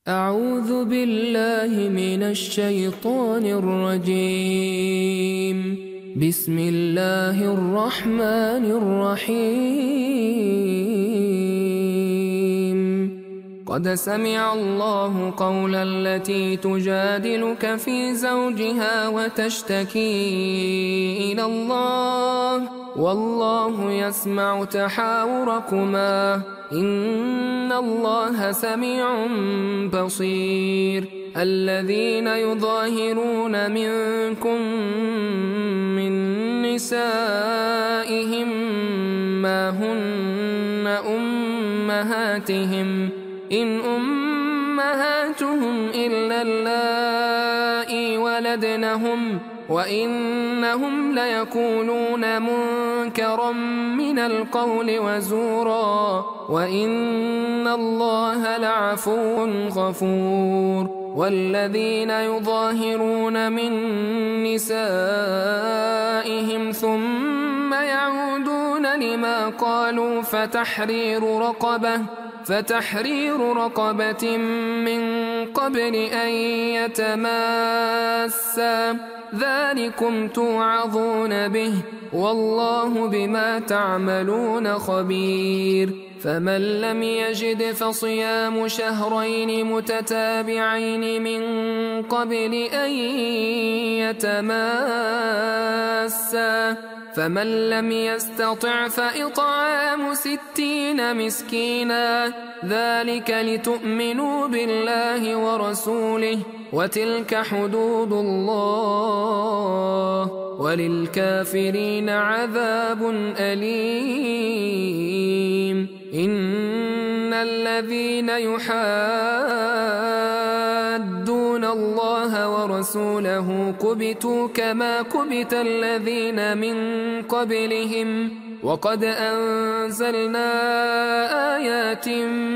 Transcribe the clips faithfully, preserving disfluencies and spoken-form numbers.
أعوذ بالله من الشيطان الرجيم. بسم الله الرحمن الرحيم. قد سمع الله قول التي تجادلك في زوجها وتشتكي إلى الله والله يسمع تحاوركما إن الله سميع بصير. الذين يظاهرون منكم من نسائهم ما هن أمهاتهم إن أمهاتهم إلا اللائي ولدنهم وإنهم ليقولون منكرا من القول وزورا وإن الله لعفو غفور. والذين يظاهرون من نسائهم ثم يعودون لما قالوا فتحرير رقبة فتحرير رقبة من قبل أن يتماسا ذلكم توعظون به والله بما تعملون خبير. فمن لم يجد فصيام شهرين متتابعين من قبل أن يتماسا فمن لم يستطع فإطعام ستين مسكينا ذلك لتؤمنوا بالله ورسوله وتلك حدود الله وللكافرين عذاب أليم. إن الذين يحادون الله ورسوله كبتوا كما كبت الذين من قبلهم وقد أنزلنا آيات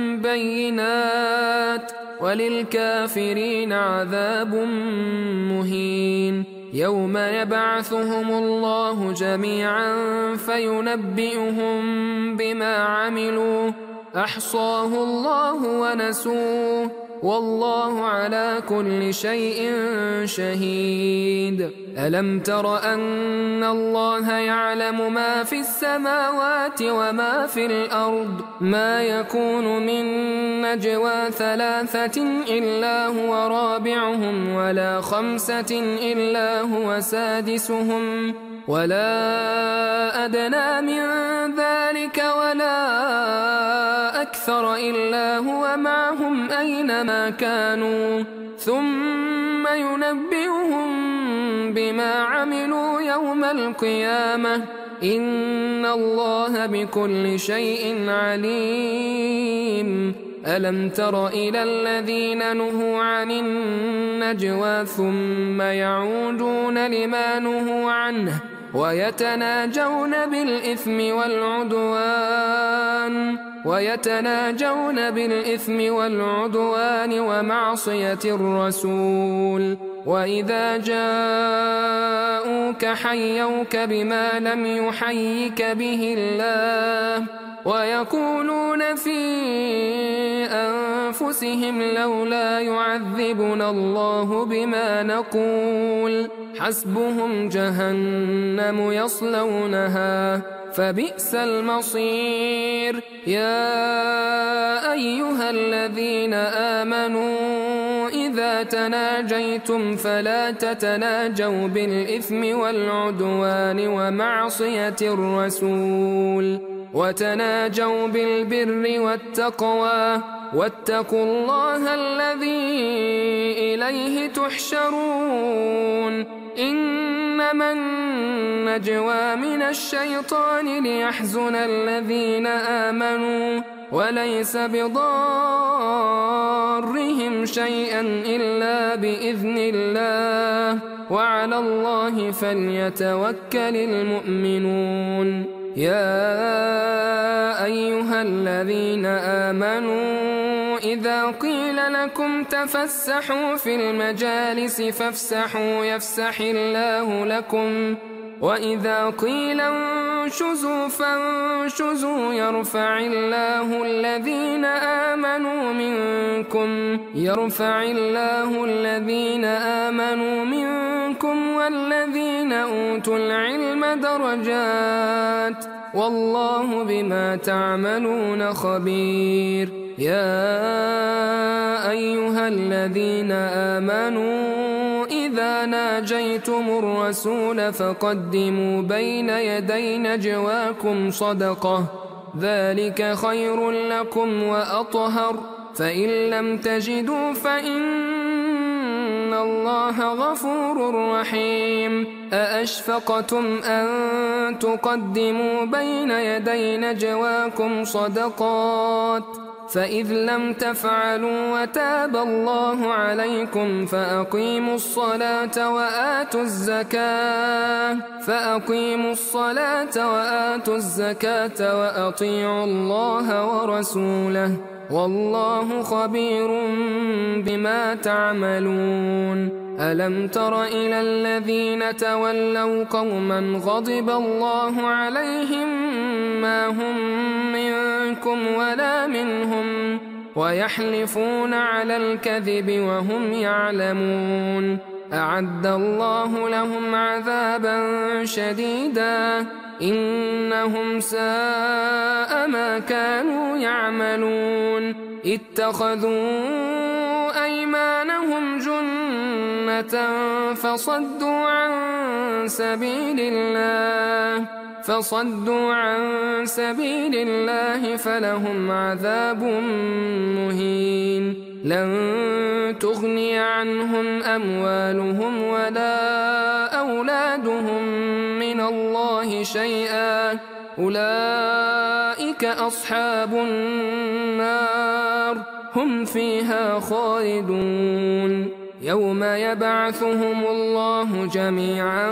بينات وللكافرين عذاب مهين. يوم يبعثهم الله جميعا فينبئهم بما عملوا أحصاه الله ونسوه والله على كل شيء شهيد. ألم تر أن الله يعلم ما في السماوات وما في الأرض ما يكون من نجوى ثلاثة إلا هو رابعهم ولا خمسة إلا هو سادسهم ولا أدنى من ذلك ولا أكثر إلا هو معهم أينما كانوا ثم ينبئهم بما عملوا يوم القيامة إن الله بكل شيء عليم. ألم تر إلى الذين نهوا عن النجوى ثم يعودون لما نهوا عنه ويتناجون بالإثم والعدوان ويتناجون بالإثم والعدوان ومعصية الرسول وإذا جاءوك حيوك بما لم يحيك به الله ويقولون في أنفسهم لولا يعذبنا الله بما نقول حسبهم جهنم يصلونها فبئس المصير. يا أيها الذين آمنوا إذا تناجيتم فلا تتناجوا بالإثم والعدوان ومعصية الرسول وتناجوا بالبر والتقوى واتقوا الله الذي إليه تحشرون. إنما النجوى من الشيطان ليحزن الذين آمنوا وليس بضارهم شيئا إلا بإذن الله وعلى الله فليتوكل المؤمنون. يا أيها الذين آمنوا إذا قيل لكم تفسحوا في المجالس فافسحوا يفسح الله لكم وإذا قيل انشزوا فانشزوا يرفع الله الذين آمنوا منكم منكم يرفع الله الذين آمنوا منكم والذين أوتوا العلم درجات والله بما تعملون خبير. يا أيها الذين آمنوا إذا ناجيتم الرسول فقدموا بين يدي نجواكم صدقة ذلك خير لكم وأطهر فإن لم تجدوا فإن الله غفور رحيم. أأشفقتم أن تقدموا بين يدي نجواكم صدقات فإذ لم تفعلوا وتاب الله عليكم فأقيموا الصلاة وآتوا الزكاة فأقيموا الصلاة وآتوا الزكاة وأطيعوا الله ورسوله والله خبير بما تعملون. ألم تر إلى الذين تولوا قوما غضب الله عليهم ما هم منكم ولا منهم ويحلفون على الكذب وهم يعلمون أعد الله لهم عذابا شديدا إنهم ساء ما كانوا يعملون. اتخذوا أيمانهم جنة فصدوا عن سبيل الله فصدوا عن سبيل الله فلهم عذاب مهين. لن تغني عنهم أموالهم ولا أولادهم من الله شيئا أولئك أصحاب النار هم فيها خالدون. يوم يبعثهم الله جميعا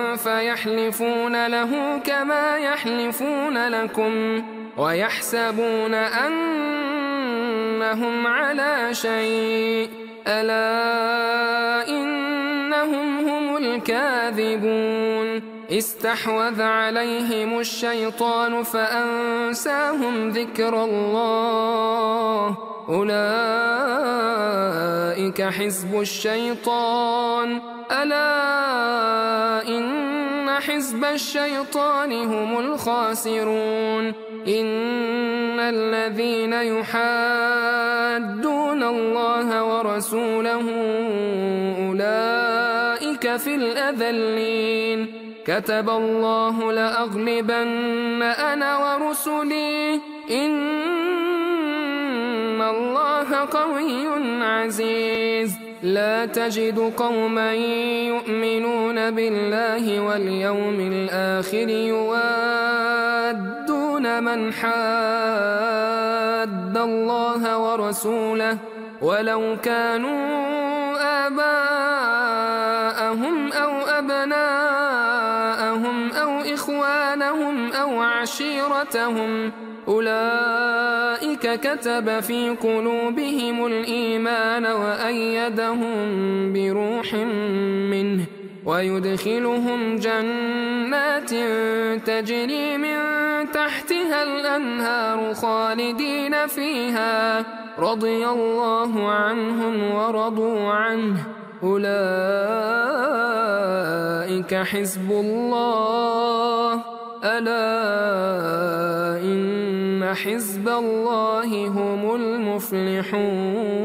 فيحلفون له كما يحلفون لكم ويحسبون أنهم على شيء ألا إنهم هم الكاذبون. استحوذ عليهم الشيطان فأنساهم ذكر الله أولئك حزب الشيطان ألا إن حزب الشيطان هم الخاسرون. إن الذين يحادون الله ورسوله أولئك في الأذلين. كتب الله لأغلبن أنا ورسلي إن الله قوي عزيز. لا تجد قوما يؤمنون بالله واليوم الآخر يوادون من حاد الله ورسوله ولو كانوا آباءهم أو أبناءهم أو إخوانهم أو عشيرتهم أولئك كتب في قلوبهم الإيمان وأيدهم بروح منه ويدخلهم جنات تجري من تحتها الأنهار خالدين فيها رضي الله عنهم ورضوا عنه أولئك حزب الله ألا إن حزب الله هم المفلحون.